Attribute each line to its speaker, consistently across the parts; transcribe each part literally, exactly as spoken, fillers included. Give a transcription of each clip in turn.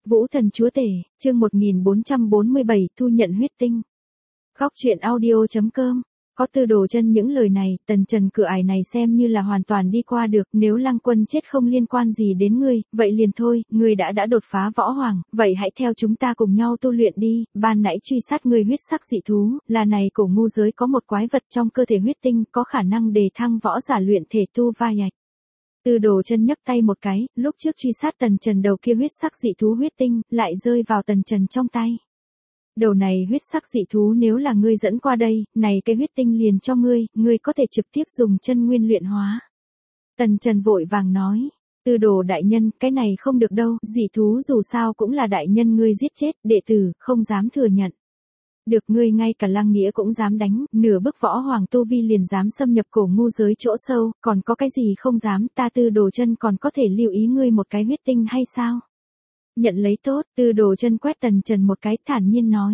Speaker 1: Vũ thần chúa tể, chương một nghìn bốn trăm bốn mươi bảy, thu nhận huyết tinh. Góc truyện audio chấm com. Có Tư Đồ Chân những lời này, Tần Trần cửa ải này xem như là hoàn toàn đi qua được, nếu Lăng Quân chết không liên quan gì đến ngươi, vậy liền thôi, ngươi đã đã đột phá võ hoàng, vậy hãy theo chúng ta cùng nhau tu luyện đi, ban nãy truy sát ngươi huyết sắc dị thú, là này cổ ngu giới có một quái vật trong cơ thể huyết tinh, có khả năng đề thăng võ giả luyện thể tu vai ạch. Tư Đồ Chân nhấc tay một cái, lúc trước truy sát Tần Trần đầu kia huyết sắc dị thú huyết tinh, lại rơi vào Tần Trần trong tay. Đầu này huyết sắc dị thú nếu là ngươi dẫn qua đây, này cái huyết tinh liền cho ngươi, ngươi có thể trực tiếp dùng chân nguyên luyện hóa. Tần Trần vội vàng nói, Tư Đồ đại nhân, cái này không được đâu, dị thú dù sao cũng là đại nhân ngươi giết chết, đệ tử, không dám thừa nhận. Được ngươi ngay cả Lăng Nghĩa cũng dám đánh, nửa bước võ hoàng tu vi liền dám xâm nhập cổ ngu giới chỗ sâu, còn có cái gì không dám, ta Tư Đồ Chân còn có thể lưu ý ngươi một cái huyết tinh hay sao? Nhận lấy tốt, Tư Đồ Chân quét Tần Trần một cái thản nhiên nói.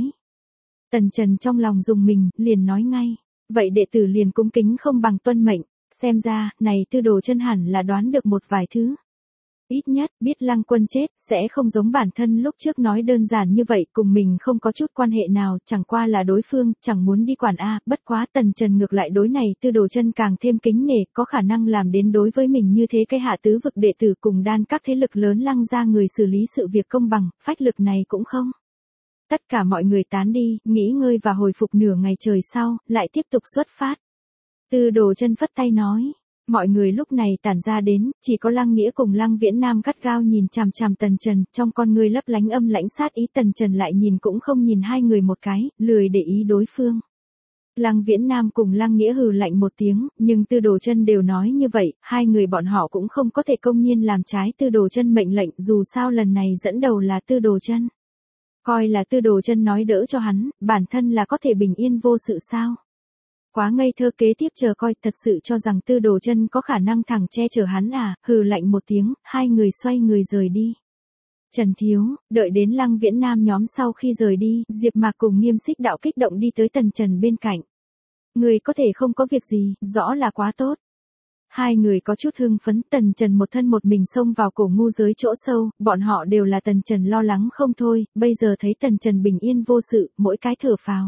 Speaker 1: Tần Trần trong lòng dùng mình, liền nói ngay, vậy đệ tử liền cung kính không bằng tuân mệnh, xem ra, này Tư Đồ Chân hẳn là đoán được một vài thứ. Ít nhất, biết Lăng Quân chết, sẽ không giống bản thân lúc trước nói đơn giản như vậy, cùng mình không có chút quan hệ nào, chẳng qua là đối phương, chẳng muốn đi quản a, bất quá Tần Trần ngược lại đối này Tư Đồ Chân càng thêm kính nể, có khả năng làm đến đối với mình như thế cái hạ tứ vực đệ tử cùng đan các thế lực lớn Lăng ra người xử lý sự việc công bằng, phách lực này cũng không. Tất cả mọi người tán đi, nghỉ ngơi và hồi phục nửa ngày trời sau, lại tiếp tục xuất phát. Tư Đồ Chân phất tay nói. Mọi người lúc này tản ra đến, chỉ có Lăng Nghĩa cùng Lăng Viễn Nam gắt gao nhìn chằm chằm Tần Trần, trong con ngươi lấp lánh âm lãnh sát ý. Tần Trần lại nhìn cũng không nhìn hai người một cái, lười để ý đối phương. Lăng Viễn Nam cùng Lăng Nghĩa hừ lạnh một tiếng, nhưng Tư Đồ Chân đều nói như vậy, hai người bọn họ cũng không có thể công nhiên làm trái Tư Đồ Chân mệnh lệnh, dù sao lần này dẫn đầu là Tư Đồ Chân. Coi là Tư Đồ Chân nói đỡ cho hắn, bản thân là có thể bình yên vô sự sao? Quá ngây thơ, kế tiếp chờ coi, thật sự cho rằng Tư Đồ Chân có khả năng thẳng che chở hắn à, hừ lạnh một tiếng, hai người xoay người rời đi. Trần Thiếu, đợi đến Lăng Viễn Nam nhóm sau khi rời đi, Diệp Mạc cùng Nghiêm Xích Đạo kích động đi tới Tần Trần bên cạnh. Người có thể không có việc gì, rõ là quá tốt. Hai người có chút hưng phấn, Tần Trần một thân một mình xông vào cổ ngu giới chỗ sâu, bọn họ đều là Tần Trần lo lắng không thôi, bây giờ thấy Tần Trần bình yên vô sự, mỗi cái thở phào.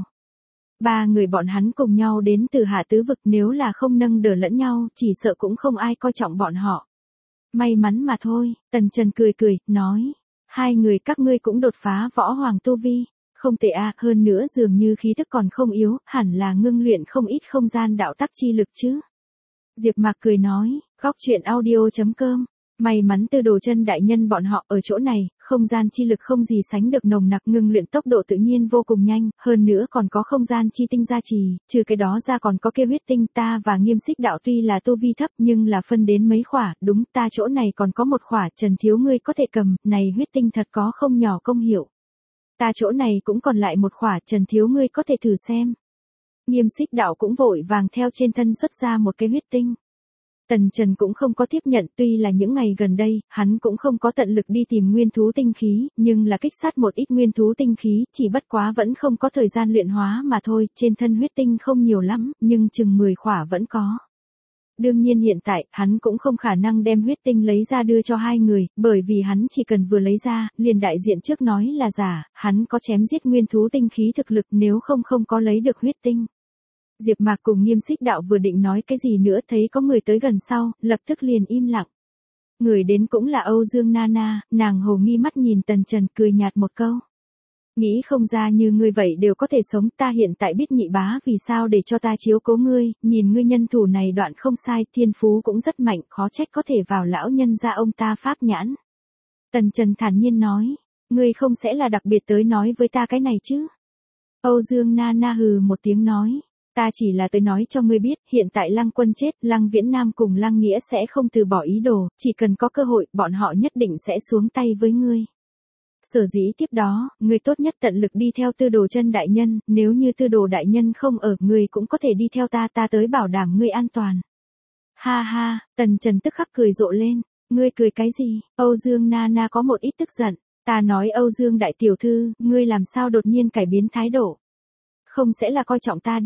Speaker 1: Ba người bọn hắn cùng nhau đến từ hạ tứ vực, nếu là không nâng đỡ lẫn nhau, chỉ sợ cũng không ai coi trọng bọn họ. May mắn mà thôi, Tần Trần cười cười, nói, hai người các ngươi cũng đột phá võ hoàng tu vi, không tệ a, hơn nữa dường như khí thức còn không yếu, hẳn là ngưng luyện không ít không gian đạo tắc chi lực chứ. Diệp Mạc cười nói, góc truyện audio chấm com. May mắn Tư Đồ Chân đại nhân bọn họ ở chỗ này, không gian chi lực không gì sánh được nồng nặc, ngưng luyện tốc độ tự nhiên vô cùng nhanh, hơn nữa còn có không gian chi tinh gia trì, trừ cái đó ra còn có kia huyết tinh. Ta và Nghiêm Xích Đạo tuy là tu vi thấp nhưng là phân đến mấy khỏa, đúng, ta chỗ này còn có một khỏa, Trần Thiếu ngươi có thể cầm, này huyết tinh thật có không nhỏ công hiệu. Ta chỗ này cũng còn lại một khỏa, Trần Thiếu ngươi có thể thử xem. Nghiêm Xích Đạo cũng vội vàng theo trên thân xuất ra một cái huyết tinh. Tần Trần cũng không có tiếp nhận, tuy là những ngày gần đây, hắn cũng không có tận lực đi tìm nguyên thú tinh khí, nhưng là kích sát một ít nguyên thú tinh khí, chỉ bất quá vẫn không có thời gian luyện hóa mà thôi, trên thân huyết tinh không nhiều lắm, nhưng chừng mười khỏa vẫn có. Đương nhiên hiện tại, hắn cũng không khả năng đem huyết tinh lấy ra đưa cho hai người, bởi vì hắn chỉ cần vừa lấy ra, liền đại diện trước nói là giả, hắn có chém giết nguyên thú tinh khí thực lực, nếu không không có lấy được huyết tinh. Diệp Mạc cùng Nghiêm Xích Đạo vừa định nói cái gì nữa, thấy có người tới gần sau, lập tức liền im lặng. Người đến cũng là Âu Dương Nana, nàng hồ nghi mắt nhìn Tần Trần, cười nhạt một câu. Nghĩ không ra như ngươi vậy đều có thể sống, ta hiện tại biết nhị bá vì sao để cho ta chiếu cố ngươi, nhìn ngươi nhân thủ này đoạn không sai, thiên phú cũng rất mạnh, khó trách có thể vào lão nhân gia ông ta pháp nhãn. Tần Trần thản nhiên nói, ngươi không sẽ là đặc biệt tới nói với ta cái này chứ? Âu Dương Nana hừ một tiếng nói. Ta chỉ là tới nói cho ngươi biết, hiện tại Lăng Quân chết, Lăng Viễn Nam cùng Lăng Nghĩa sẽ không từ bỏ ý đồ, chỉ cần có cơ hội, bọn họ nhất định sẽ xuống tay với ngươi. Sở dĩ tiếp đó, ngươi tốt nhất tận lực đi theo Tư Đồ Chân đại nhân, nếu như Tư Đồ đại nhân không ở, ngươi cũng có thể đi theo ta, ta tới bảo đảm ngươi an toàn. Ha ha, Tần Trần tức khắc cười rộ lên, ngươi cười cái gì? Âu Dương Nana có một ít tức giận, ta nói Âu Dương đại tiểu thư, ngươi làm sao đột nhiên cải biến thái độ? Không sẽ là coi trọng ta đi.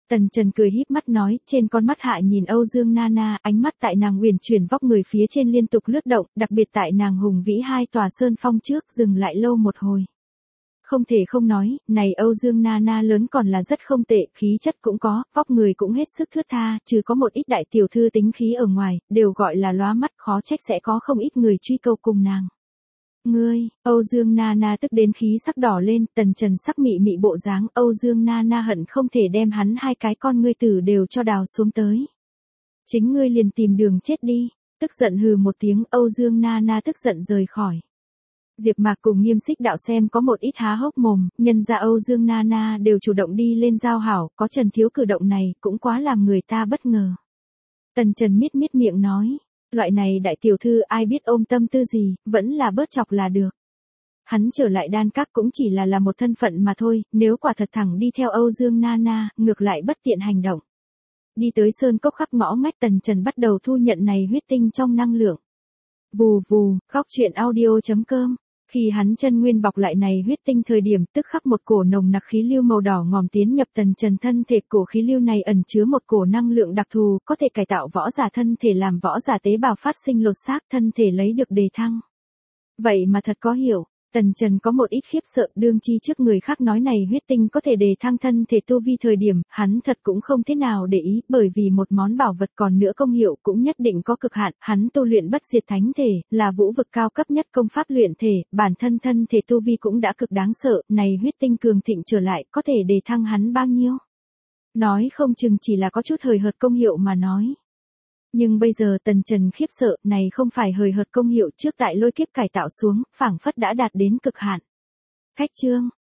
Speaker 1: Tần Trần cười híp mắt nói, trên con mắt hạ nhìn Âu Dương Nana, ánh mắt tại nàng uyển chuyển vóc người phía trên liên tục lướt động, đặc biệt tại nàng hùng vĩ hai tòa sơn phong trước dừng lại lâu một hồi. Không thể không nói, này Âu Dương Nana lớn còn là rất không tệ, khí chất cũng có, vóc người cũng hết sức thướt tha, trừ có một ít đại tiểu thư tính khí ở ngoài, đều gọi là lóa mắt, khó trách sẽ có không ít người truy cầu cùng nàng. Ngươi, Âu Dương Nana tức đến khí sắc đỏ lên, Tần Trần sắc mị mị bộ dáng, Âu Dương Nana hận không thể đem hắn hai cái con ngươi tử đều cho đào xuống tới. Chính ngươi liền tìm đường chết đi, tức giận hừ một tiếng, Âu Dương Nana tức giận rời khỏi. Diệp Mạc cùng Nghiêm Xích Đạo xem có một ít há hốc mồm, nhân ra Âu Dương Nana đều chủ động đi lên giao hảo, có Trần Thiếu cử động này cũng quá làm người ta bất ngờ. Tần Trần miết miết miệng nói, loại này đại tiểu thư ai biết ôm tâm tư gì, vẫn là bớt chọc là được. Hắn trở lại Đan Các cũng chỉ là là một thân phận mà thôi, nếu quả thật thẳng đi theo Âu Dương Nana, ngược lại bất tiện hành động. Đi tới sơn cốc khắp ngõ ngách, Tần Trần bắt đầu thu nhận này huyết tinh trong năng lượng. Vù vù, góc truyện audio chấm com. Khi hắn chân nguyên bọc lại này huyết tinh thời điểm, tức khắc một cổ nồng nặc khí lưu màu đỏ ngòm tiến nhập Tần Trần thân thể, cổ khí lưu này ẩn chứa một cổ năng lượng đặc thù, có thể cải tạo võ giả thân thể, làm võ giả tế bào phát sinh lột xác, thân thể lấy được đề thăng. Vậy mà thật có hiểu. Tần Trần có một ít khiếp sợ, đương chi trước người khác nói này huyết tinh có thể đề thăng thân thể tu vi thời điểm, hắn thật cũng không thế nào để ý, bởi vì một món bảo vật còn nữa công hiệu cũng nhất định có cực hạn, hắn tu luyện bất diệt thánh thể, là vũ vực cao cấp nhất công pháp luyện thể, bản thân thân thể tu vi cũng đã cực đáng sợ, này huyết tinh cường thịnh trở lại, có thể đề thăng hắn bao nhiêu? Nói không chừng chỉ là có chút hời hợt công hiệu mà nói. Nhưng bây giờ Tần Trần khiếp sợ, này không phải hời hợt công hiệu, trước tại lôi kiếp cải tạo xuống, phảng phất đã đạt đến cực hạn. Khách chương